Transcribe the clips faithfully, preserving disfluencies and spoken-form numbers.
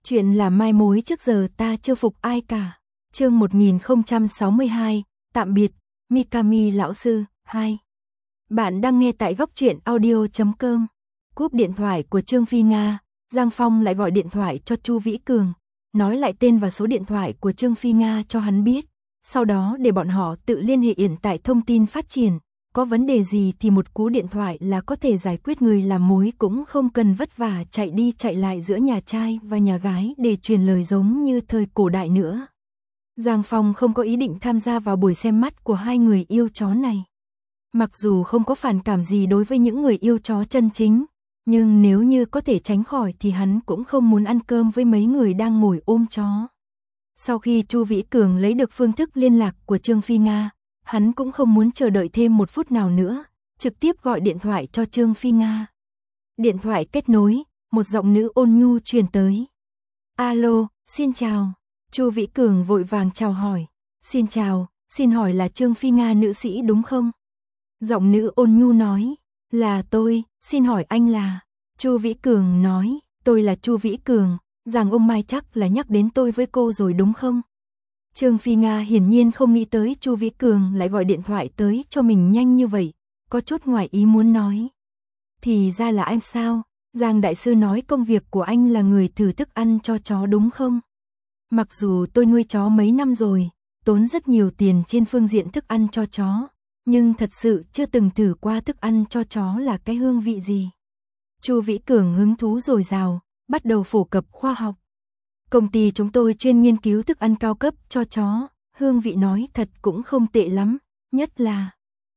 Chuyện là mai mối trước giờ ta chưa phục ai cả. Chương một nghìn không trăm sáu mươi hai, tạm biệt, Mikami lão sư, hai. Bạn đang nghe tại góc truyện audio chấm com. Cúp điện thoại của Trương Phi Nga, Giang Phong lại gọi điện thoại cho Chu Vĩ Cường, nói lại tên và số điện thoại của Trương Phi Nga cho hắn biết, sau đó để bọn họ tự liên hệ. Hiện tại thông tin phát triển, có vấn đề gì thì một cú điện thoại là có thể giải quyết, người làm mối cũng không cần vất vả chạy đi chạy lại giữa nhà trai và nhà gái để truyền lời giống như thời cổ đại nữa. Giang Phong không có ý định tham gia vào buổi xem mắt của hai người yêu chó này. Mặc dù không có phản cảm gì đối với những người yêu chó chân chính, nhưng nếu như có thể tránh khỏi thì hắn cũng không muốn ăn cơm với mấy người đang ngồi ôm chó. Sau khi Chu Vĩ Cường lấy được phương thức liên lạc của Trương Phi Nga, hắn cũng không muốn chờ đợi thêm một phút nào nữa, trực tiếp gọi điện thoại cho Trương Phi Nga. Điện thoại kết nối, một giọng nữ ôn nhu truyền tới. Alo, xin chào. Chu Vĩ Cường vội vàng chào hỏi. Xin chào, xin hỏi là Trương Phi Nga nữ sĩ đúng không? Giọng nữ ôn nhu nói. Là tôi, xin hỏi anh là... Chu Vĩ Cường nói, tôi là Chu Vĩ Cường, rằng ông Mai chắc là nhắc đến tôi với cô rồi đúng không? Trương Phi Nga hiển nhiên không nghĩ tới Chu Vĩ Cường lại gọi điện thoại tới cho mình nhanh như vậy, có chút ngoài ý muốn nói. Thì ra là anh sao? Giang đại sư nói công việc của anh là người thử thức ăn cho chó đúng không? Mặc dù tôi nuôi chó mấy năm rồi, tốn rất nhiều tiền trên phương diện thức ăn cho chó, nhưng thật sự chưa từng thử qua thức ăn cho chó là cái hương vị gì. Chu Vĩ Cường hứng thú dồi dào, bắt đầu phổ cập khoa học. Công ty chúng tôi chuyên nghiên cứu thức ăn cao cấp cho chó, hương vị nói thật cũng không tệ lắm, nhất là...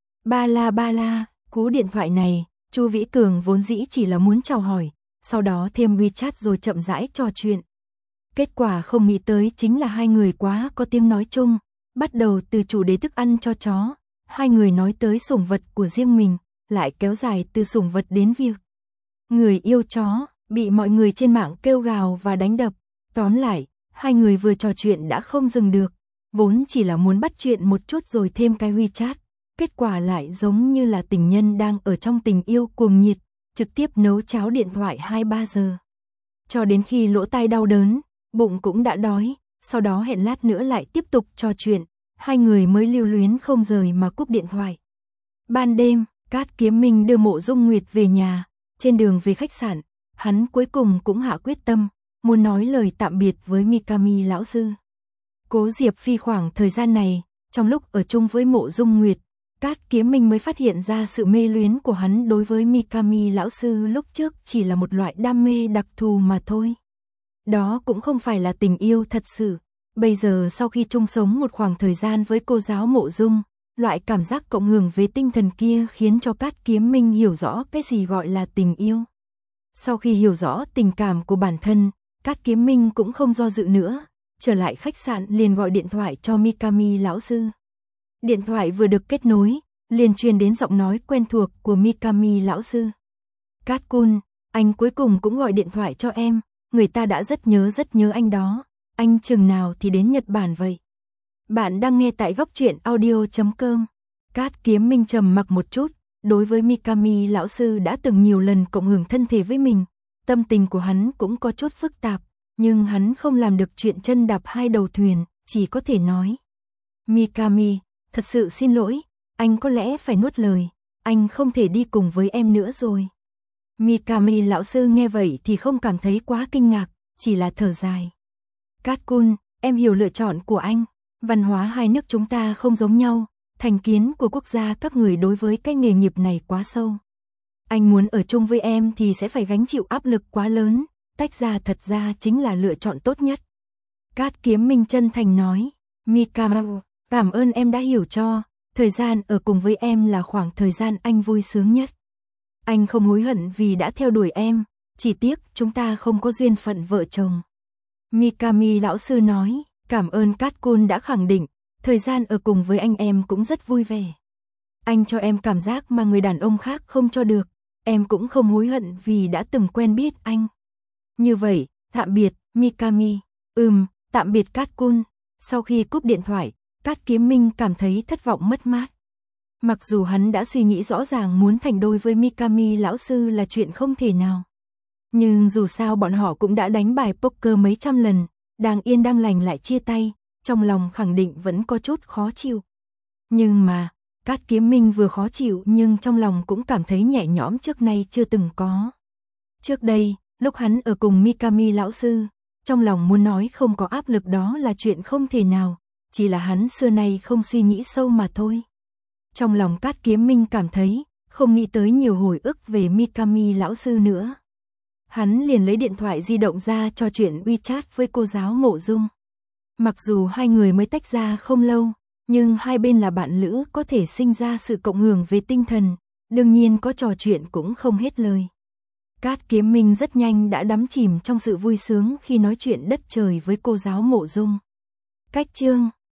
Ba la ba la, cú điện thoại này, Chu Vĩ Cường vốn dĩ chỉ là muốn chào hỏi, sau đó thêm WeChat rồi chậm rãi trò chuyện. Kết quả không nghĩ tới chính là hai người quá có tiếng nói chung, bắt đầu từ chủ đề thức ăn cho chó, hai người nói tới sủng vật của riêng mình, lại kéo dài từ sủng vật đến việc người yêu chó, bị mọi người trên mạng kêu gào và đánh đập. Tóm lại, hai người vừa trò chuyện đã không dừng được, vốn chỉ là muốn bắt chuyện một chút rồi thêm cái WeChat, kết quả lại giống như là tình nhân đang ở trong tình yêu cuồng nhiệt, trực tiếp nấu cháo điện thoại hai ba giờ. Cho đến khi lỗ tai đau đớn, bụng cũng đã đói, sau đó hẹn lát nữa lại tiếp tục trò chuyện, hai người mới lưu luyến không rời mà cúp điện thoại. Ban đêm, Cát Kiếm Minh đưa Mộ Dung Nguyệt về nhà, trên đường về khách sạn, hắn cuối cùng cũng hạ quyết tâm, muốn nói lời tạm biệt với Mikami lão sư. Cố Diệp Phi khoảng thời gian này, trong lúc ở chung với Mộ Dung Nguyệt, Cát Kiếm Minh mới phát hiện ra sự mê luyến của hắn đối với Mikami lão sư lúc trước chỉ là một loại đam mê đặc thù mà thôi. Đó cũng không phải là tình yêu thật sự. Bây giờ sau khi chung sống một khoảng thời gian với cô giáo Mộ Dung, loại cảm giác cộng hưởng về tinh thần kia khiến cho Cát Kiếm Minh hiểu rõ cái gì gọi là tình yêu. Sau khi hiểu rõ tình cảm của bản thân, Cát Kiếm Minh cũng không do dự nữa, trở lại khách sạn liền gọi điện thoại cho Mikami lão sư. Điện thoại vừa được kết nối, liền truyền đến giọng nói quen thuộc của Mikami lão sư. Cát Kun, anh cuối cùng cũng gọi điện thoại cho em, người ta đã rất nhớ rất nhớ anh đó, anh chừng nào thì đến Nhật Bản vậy? Bạn đang nghe tại góc truyện audio chấm com. Cát Kiếm Minh trầm mặc một chút, đối với Mikami lão sư đã từng nhiều lần cộng hưởng thân thể với mình, tâm tình của hắn cũng có chút phức tạp, nhưng hắn không làm được chuyện chân đạp hai đầu thuyền, chỉ có thể nói. Mikami, thật sự xin lỗi, anh có lẽ phải nuốt lời, anh không thể đi cùng với em nữa rồi. Mikami lão sư nghe vậy thì không cảm thấy quá kinh ngạc, chỉ là thở dài. Cát Kun, em hiểu lựa chọn của anh, văn hóa hai nước chúng ta không giống nhau, thành kiến của quốc gia các người đối với cái nghề nghiệp này quá sâu. Anh muốn ở chung với em thì sẽ phải gánh chịu áp lực quá lớn, tách ra thật ra chính là lựa chọn tốt nhất. Cát Kiếm Minh chân thành nói, Mikami, cảm ơn em đã hiểu cho, thời gian ở cùng với em là khoảng thời gian anh vui sướng nhất. Anh không hối hận vì đã theo đuổi em, chỉ tiếc chúng ta không có duyên phận vợ chồng. Mikami lão sư nói, cảm ơn Cát Kun đã khẳng định, thời gian ở cùng với anh em cũng rất vui vẻ. Anh cho em cảm giác mà người đàn ông khác không cho được, em cũng không hối hận vì đã từng quen biết anh. Như vậy, tạm biệt, Mikami. Ừm, tạm biệt Cát Kun. Sau khi cúp điện thoại, Cát Kiếm Minh cảm thấy thất vọng mất mát. Mặc dù hắn đã suy nghĩ rõ ràng muốn thành đôi với Mikami lão sư là chuyện không thể nào. Nhưng dù sao bọn họ cũng đã đánh bài poker mấy trăm lần, đang yên đang lành lại chia tay, trong lòng khẳng định vẫn có chút khó chịu. Nhưng mà, Cát Kiếm Minh vừa khó chịu nhưng trong lòng cũng cảm thấy nhẹ nhõm trước nay chưa từng có. Trước đây, lúc hắn ở cùng Mikami lão sư, trong lòng muốn nói không có áp lực đó là chuyện không thể nào, chỉ là hắn xưa nay không suy nghĩ sâu mà thôi. Trong lòng Cát Kiếm Minh cảm thấy, không nghĩ tới nhiều hồi ức về Mikami lão sư nữa. Hắn liền lấy điện thoại di động ra trò chuyện WeChat với cô giáo Mộ Dung. Mặc dù hai người mới tách ra không lâu, nhưng hai bên là bạn lữ có thể sinh ra sự cộng hưởng về tinh thần, đương nhiên có trò chuyện cũng không hết lời. Cát Kiếm Minh rất nhanh đã đắm chìm trong sự vui sướng khi nói chuyện đất trời với cô giáo Mộ Dung. Cách chương